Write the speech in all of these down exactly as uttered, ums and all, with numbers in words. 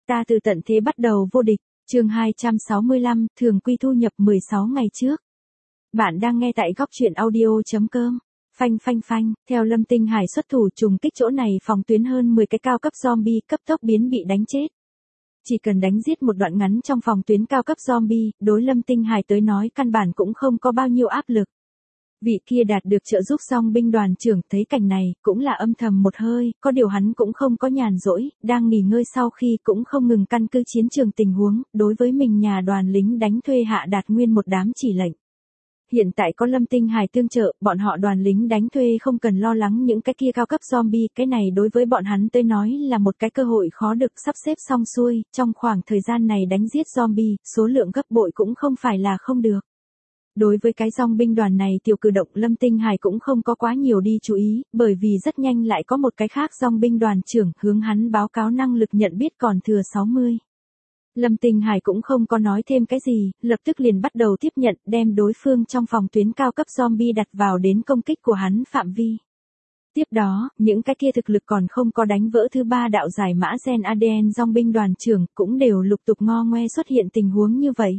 Ta từ tận thế bắt đầu vô địch, chương hai trăm sáu mươi lăm, thường quy thu nhập mười sáu ngày trước. Bạn đang nghe tại góc truyện audio.com. Phanh phanh phanh, theo Lâm Tinh Hải xuất thủ trùng kích chỗ này phòng tuyến hơn mười cái cao cấp zombie cấp tốc biến bị đánh chết. Chỉ cần đánh giết một đoạn ngắn trong phòng tuyến cao cấp zombie, đối Lâm Tinh Hải tới nói căn bản cũng không có bao nhiêu áp lực. Vị kia đạt được trợ giúp xong binh đoàn trưởng thấy cảnh này, cũng là âm thầm một hơi, có điều hắn cũng không có nhàn rỗi, đang nghỉ ngơi sau khi cũng không ngừng căn cứ chiến trường tình huống, đối với mình nhà đoàn lính đánh thuê hạ đạt nguyên một đám chỉ lệnh. Hiện tại có Lâm Tinh Hải tương trợ, bọn họ đoàn lính đánh thuê không cần lo lắng những cái kia cao cấp zombie, cái này đối với bọn hắn tới nói là một cái cơ hội khó được sắp xếp xong xuôi, trong khoảng thời gian này đánh giết zombie, số lượng gấp bội cũng không phải là không được. Đối với cái dòng binh đoàn này tiểu cử động Lâm Tinh Hải cũng không có quá nhiều đi chú ý, bởi vì rất nhanh lại có một cái khác dòng binh đoàn trưởng hướng hắn báo cáo năng lực nhận biết còn thừa sáu mươi. Lâm Tinh Hải cũng không có nói thêm cái gì, lập tức liền bắt đầu tiếp nhận đem đối phương trong phòng tuyến cao cấp zombie đặt vào đến công kích của hắn phạm vi. Tiếp đó, những cái kia thực lực còn không có đánh vỡ thứ ba đạo giải mã gen a đê en dòng binh đoàn trưởng cũng đều lục tục ngo ngoe xuất hiện tình huống như vậy.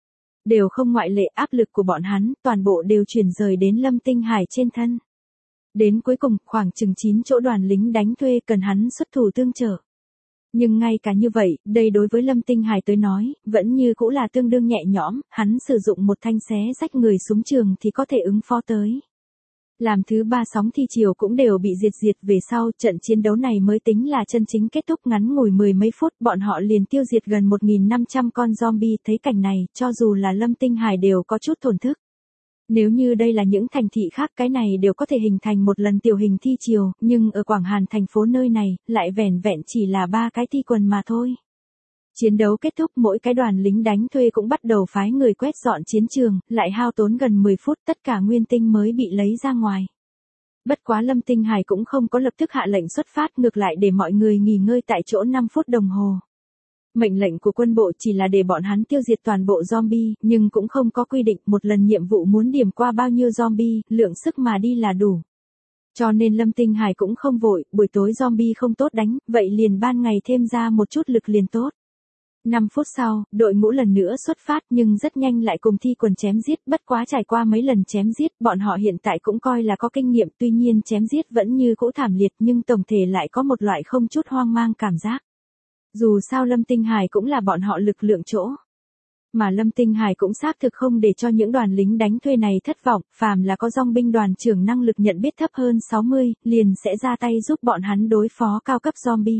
Đều không ngoại lệ, áp lực của bọn hắn, toàn bộ đều chuyển rời đến Lâm Tinh Hải trên thân. Đến cuối cùng, khoảng chừng chín chỗ đoàn lính đánh thuê cần hắn xuất thủ tương trợ. Nhưng ngay cả như vậy, đây đối với Lâm Tinh Hải tới nói, vẫn như cũ là tương đương nhẹ nhõm, hắn sử dụng một thanh xé rách người súng trường thì có thể ứng phó tới. Làm thứ ba sóng thi chiều cũng đều bị diệt diệt về sau, trận chiến đấu này mới tính là chân chính kết thúc ngắn ngủi mười mấy phút, bọn họ liền tiêu diệt gần một nghìn năm trăm con zombie, thấy cảnh này, cho dù là Lâm Tinh Hải đều có chút thổn thức. Nếu như đây là những thành thị khác cái này đều có thể hình thành một lần tiểu hình thi chiều, nhưng ở Quảng Hàn thành phố nơi này, lại vẻn vẹn chỉ là ba cái thi quần mà thôi. Chiến đấu kết thúc mỗi cái đoàn lính đánh thuê cũng bắt đầu phái người quét dọn chiến trường, lại hao tốn gần mười phút tất cả nguyên tinh mới bị lấy ra ngoài. Bất quá Lâm Tinh Hải cũng không có lập tức hạ lệnh xuất phát, ngược lại để mọi người nghỉ ngơi tại chỗ năm phút đồng hồ. Mệnh lệnh của quân bộ chỉ là để bọn hắn tiêu diệt toàn bộ zombie, nhưng cũng không có quy định một lần nhiệm vụ muốn điểm qua bao nhiêu zombie, lượng sức mà đi là đủ. Cho nên Lâm Tinh Hải cũng không vội, buổi tối zombie không tốt đánh, vậy liền ban ngày thêm ra một chút lực liền tốt. năm phút sau, đội ngũ lần nữa xuất phát nhưng rất nhanh lại cùng thi quần chém giết, bất quá trải qua mấy lần chém giết, bọn họ hiện tại cũng coi là có kinh nghiệm, tuy nhiên chém giết vẫn như cũ thảm liệt nhưng tổng thể lại có một loại không chút hoang mang cảm giác. Dù sao Lâm Tinh Hải cũng là bọn họ lực lượng chỗ. Mà Lâm Tinh Hải cũng xác thực không để cho những đoàn lính đánh thuê này thất vọng, phàm là có dòng binh đoàn trưởng năng lực nhận biết thấp hơn sáu mươi, liền sẽ ra tay giúp bọn hắn đối phó cao cấp zombie.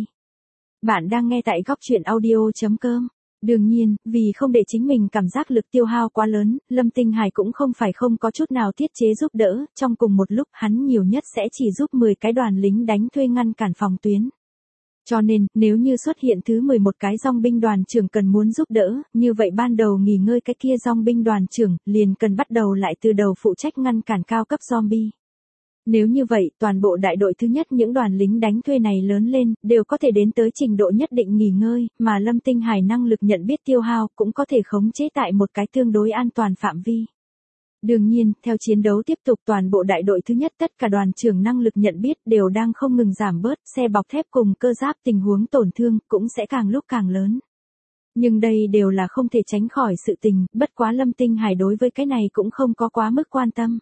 Bạn đang nghe tại góc truyện audio.com. Đương nhiên, vì không để chính mình cảm giác lực tiêu hao quá lớn, Lâm Tinh Hải cũng không phải không có chút nào tiết chế giúp đỡ, trong cùng một lúc hắn nhiều nhất sẽ chỉ giúp mười cái đoàn lính đánh thuê ngăn cản phòng tuyến. Cho nên, nếu như xuất hiện thứ mười một cái dòng binh đoàn trưởng cần muốn giúp đỡ, như vậy ban đầu nghỉ ngơi cái kia dòng binh đoàn trưởng, liền cần bắt đầu lại từ đầu phụ trách ngăn cản cao cấp zombie. Nếu như vậy, toàn bộ đại đội thứ nhất những đoàn lính đánh thuê này lớn lên, đều có thể đến tới trình độ nhất định nghỉ ngơi, mà Lâm Tinh Hải năng lực nhận biết tiêu hao cũng có thể khống chế tại một cái tương đối an toàn phạm vi. Đương nhiên, theo chiến đấu tiếp tục toàn bộ đại đội thứ nhất tất cả đoàn trưởng năng lực nhận biết đều đang không ngừng giảm bớt, xe bọc thép cùng cơ giáp tình huống tổn thương cũng sẽ càng lúc càng lớn. Nhưng đây đều là không thể tránh khỏi sự tình, bất quá Lâm Tinh Hải đối với cái này cũng không có quá mức quan tâm.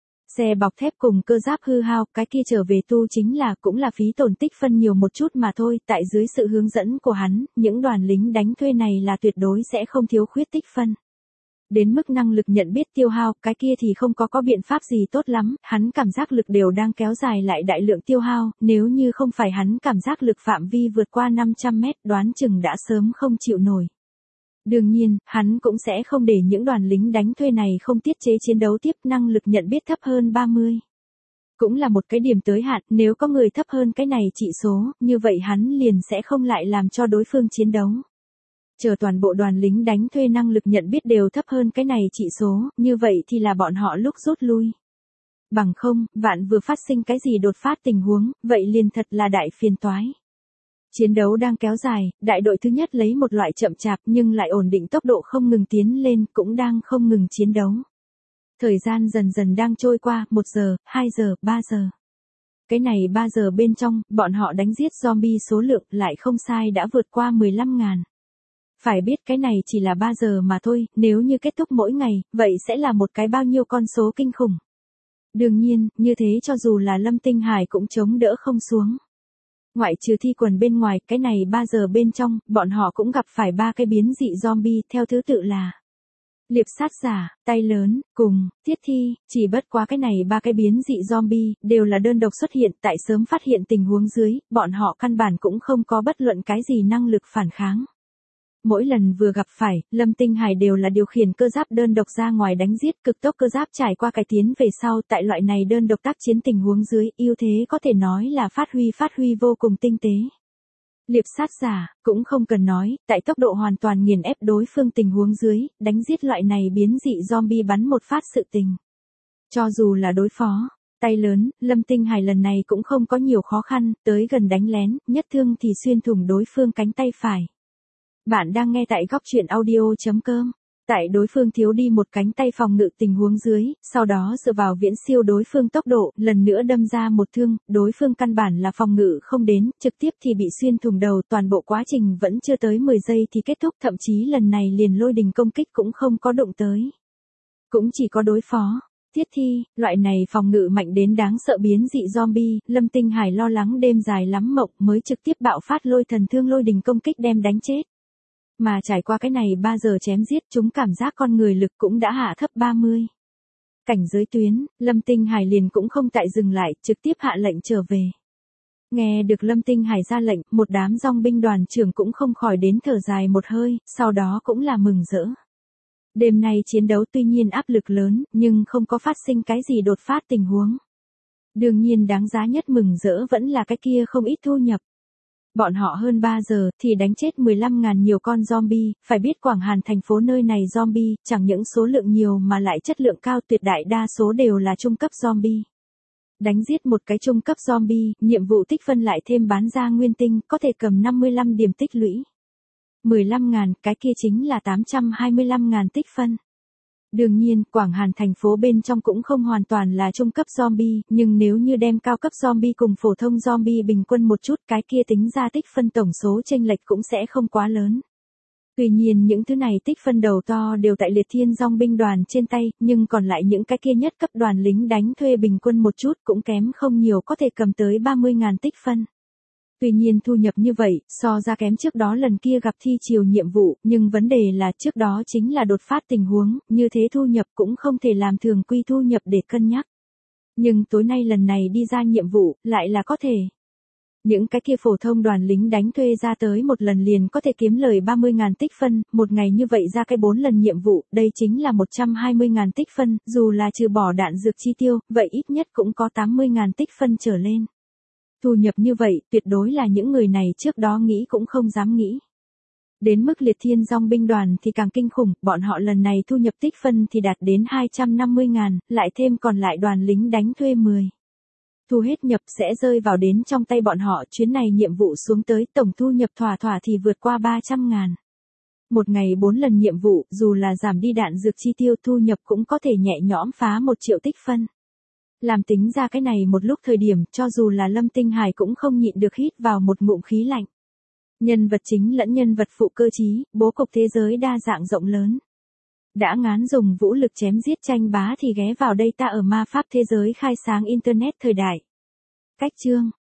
Xe bọc thép cùng cơ giáp hư hao, cái kia trở về tu chính là cũng là phí tổn tích phân nhiều một chút mà thôi, tại dưới sự hướng dẫn của hắn, những đoàn lính đánh thuê này là tuyệt đối sẽ không thiếu khuyết tích phân. Đến mức năng lực nhận biết tiêu hao, cái kia thì không có có biện pháp gì tốt lắm, hắn cảm giác lực đều đang kéo dài lại đại lượng tiêu hao, nếu như không phải hắn cảm giác lực phạm vi vượt qua năm trăm mét đoán chừng đã sớm không chịu nổi. Đương nhiên, hắn cũng sẽ không để những đoàn lính đánh thuê này không tiết chế chiến đấu tiếp, năng lực nhận biết thấp hơn ba mươi. Cũng là một cái điểm tới hạn, nếu có người thấp hơn cái này chỉ số, như vậy hắn liền sẽ không lại làm cho đối phương chiến đấu. Chờ toàn bộ đoàn lính đánh thuê năng lực nhận biết đều thấp hơn cái này chỉ số, như vậy thì là bọn họ lúc rút lui. Bằng không, vạn vừa phát sinh cái gì đột phát tình huống, vậy liền thật là đại phiền toái. Chiến đấu đang kéo dài, đại đội thứ nhất lấy một loại chậm chạp nhưng lại ổn định tốc độ không ngừng tiến lên, cũng đang không ngừng chiến đấu. Thời gian dần dần đang trôi qua, một giờ, hai giờ, ba giờ. Cái này ba giờ bên trong, bọn họ đánh giết zombie số lượng lại không sai đã vượt qua mười lăm ngàn. Phải biết cái này chỉ là ba giờ mà thôi, nếu như kết thúc mỗi ngày, vậy sẽ là một cái bao nhiêu con số kinh khủng. Đương nhiên, như thế cho dù là Lâm Tinh Hải cũng chống đỡ không xuống. Ngoại trừ Thi Quần bên ngoài, cái này ba giờ bên trong, bọn họ cũng gặp phải ba cái biến dị zombie theo thứ tự là liệp sát giả, tay lớn, cùng, Tiết Thi, chỉ bất quá cái này ba cái biến dị zombie, đều là đơn độc xuất hiện tại sớm phát hiện tình huống dưới, bọn họ căn bản cũng không có bất luận cái gì năng lực phản kháng. Mỗi lần vừa gặp phải, Lâm Tinh Hải đều là điều khiển cơ giáp đơn độc ra ngoài đánh giết, cực tốc cơ giáp trải qua cải tiến về sau, tại loại này đơn độc tác chiến tình huống dưới, ưu thế có thể nói là phát huy phát huy vô cùng tinh tế. Liệp sát giả, cũng không cần nói, tại tốc độ hoàn toàn nghiền ép đối phương tình huống dưới, đánh giết loại này biến dị zombie bắn một phát sự tình. Cho dù là đối phó, tay lớn, Lâm Tinh Hải lần này cũng không có nhiều khó khăn, tới gần đánh lén, nhất thương thì xuyên thủng đối phương cánh tay phải. Bạn đang nghe tại góc truyện audio.com. Tại đối phương thiếu đi một cánh tay phòng ngự tình huống dưới, sau đó dựa vào viễn siêu đối phương tốc độ, lần nữa đâm ra một thương, đối phương căn bản là phòng ngự không đến, trực tiếp thì bị xuyên thủng đầu, toàn bộ quá trình vẫn chưa tới mười giây thì kết thúc, thậm chí lần này liền lôi đình công kích cũng không có đụng tới. Cũng chỉ có đối phó. Tiết Thi, loại này phòng ngự mạnh đến đáng sợ biến dị zombie, Lâm Tinh Hải lo lắng đêm dài lắm mộng mới trực tiếp bạo phát lôi thần thương lôi đình công kích đem đánh chết. Mà trải qua cái này ba giờ chém giết chúng cảm giác con người lực cũng đã hạ thấp ba mươi. Cảnh giới tuyến, Lâm Tinh Hải liền cũng không tại dừng lại, trực tiếp hạ lệnh trở về. Nghe được Lâm Tinh Hải ra lệnh, một đám dòng binh đoàn trưởng cũng không khỏi đến thở dài một hơi, sau đó cũng là mừng rỡ. Đêm nay chiến đấu tuy nhiên áp lực lớn, nhưng không có phát sinh cái gì đột phát tình huống. Đương nhiên đáng giá nhất mừng rỡ vẫn là cái kia không ít thu nhập. Bọn họ hơn ba giờ thì đánh chết mười lăm ngàn nhiều con zombie, phải biết Quảng Hàn thành phố nơi này zombie, chẳng những số lượng nhiều mà lại chất lượng cao, tuyệt đại đa số đều là trung cấp zombie. Đánh giết một cái trung cấp zombie, nhiệm vụ tích phân lại thêm bán ra nguyên tinh, có thể cầm năm mươi lăm điểm tích lũy. mười lăm ngàn, cái kia chính là tám trăm hai mươi lăm ngàn tích phân. Đương nhiên, Quảng Hàn thành phố bên trong cũng không hoàn toàn là trung cấp zombie, nhưng nếu như đem cao cấp zombie cùng phổ thông zombie bình quân một chút, cái kia tính ra tích phân tổng số chênh lệch cũng sẽ không quá lớn. Tuy nhiên những thứ này tích phân đầu to đều tại Liệt Thiên Dòng binh đoàn trên tay, nhưng còn lại những cái kia nhất cấp đoàn lính đánh thuê bình quân một chút cũng kém không nhiều, có thể cầm tới ba mươi ngàn tích phân. Tuy nhiên thu nhập như vậy, so ra kém trước đó lần kia gặp thi chiều nhiệm vụ, nhưng vấn đề là trước đó chính là đột phát tình huống, như thế thu nhập cũng không thể làm thường quy thu nhập để cân nhắc. Nhưng tối nay lần này đi ra nhiệm vụ, lại là có thể. Những cái kia phổ thông đoàn lính đánh thuê ra tới một lần liền có thể kiếm lời ba mươi ngàn tích phân, một ngày như vậy ra cái bốn lần nhiệm vụ, đây chính là một trăm hai mươi ngàn tích phân, dù là trừ bỏ đạn dược chi tiêu, vậy ít nhất cũng có tám mươi ngàn tích phân trở lên. Thu nhập như vậy, tuyệt đối là những người này trước đó nghĩ cũng không dám nghĩ. Đến mức Liệt Thiên Dòng binh đoàn thì càng kinh khủng, bọn họ lần này thu nhập tích phân thì đạt đến hai trăm năm mươi ngàn, lại thêm còn lại đoàn lính đánh thuê mười. Thu hết nhập sẽ rơi vào đến trong tay bọn họ, chuyến này nhiệm vụ xuống tới tổng thu nhập thỏa thỏa thì vượt qua ba trăm ngàn. Một ngày bốn lần nhiệm vụ, dù là giảm đi đạn dược chi tiêu thu nhập cũng có thể nhẹ nhõm phá một triệu tích phân. Làm tính ra cái này một lúc thời điểm, cho dù là Lâm Tinh Hải cũng không nhịn được hít vào một ngụm khí lạnh. Nhân vật chính lẫn nhân vật phụ cơ trí, bố cục thế giới đa dạng rộng lớn. Đã ngán dùng vũ lực chém giết tranh bá thì ghé vào đây ta ở ma pháp thế giới khai sáng internet thời đại. Cách chương